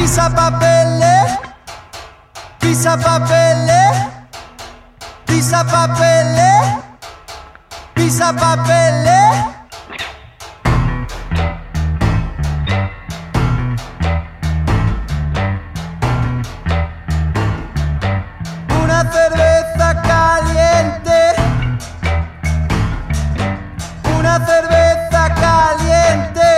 Pisa papeles, pisa papeles, pisa papeles, pisa papeles. Una cerveza caliente, una cerveza caliente.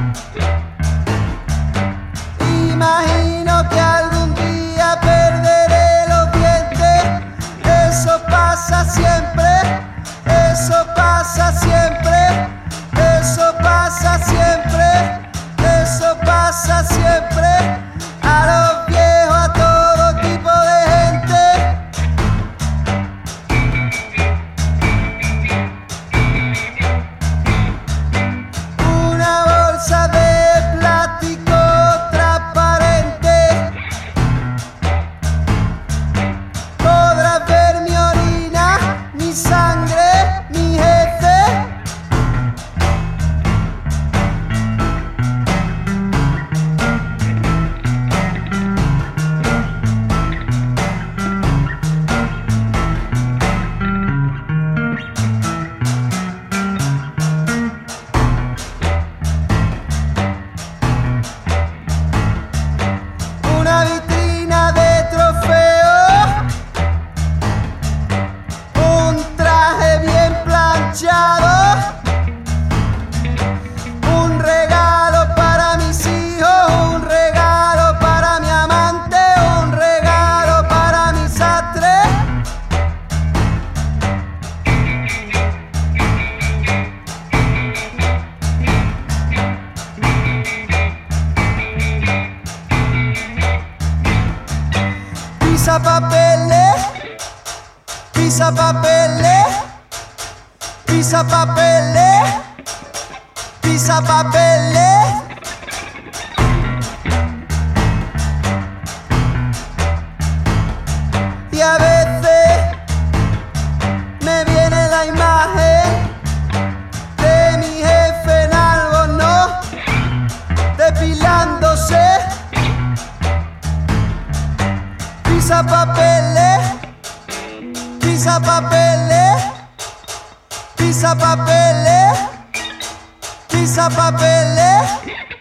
Imagino que algún día perderé los dientes. Eso pasa siempre, eso pasa siempre, eso pasa siempre, eso pasa siempre. A los viejos, a todo tipo de gente. Una bolsa de plástico transparente. Podrás ver mi orina, mi sangre, mi heces. Una vitrina de trofeos, un traje bien planchado, un regalo para mis hijos, un regalo para mi amante, un regalo para mi sastre. Pisa papeles, pisa papeles, pisa papeles, pisa papeles. Y a veces me viene la imagen de mi jefe en Albornoz depilándose. Pisa papeles, pisa papeles, pisa papeles, pisa papeles.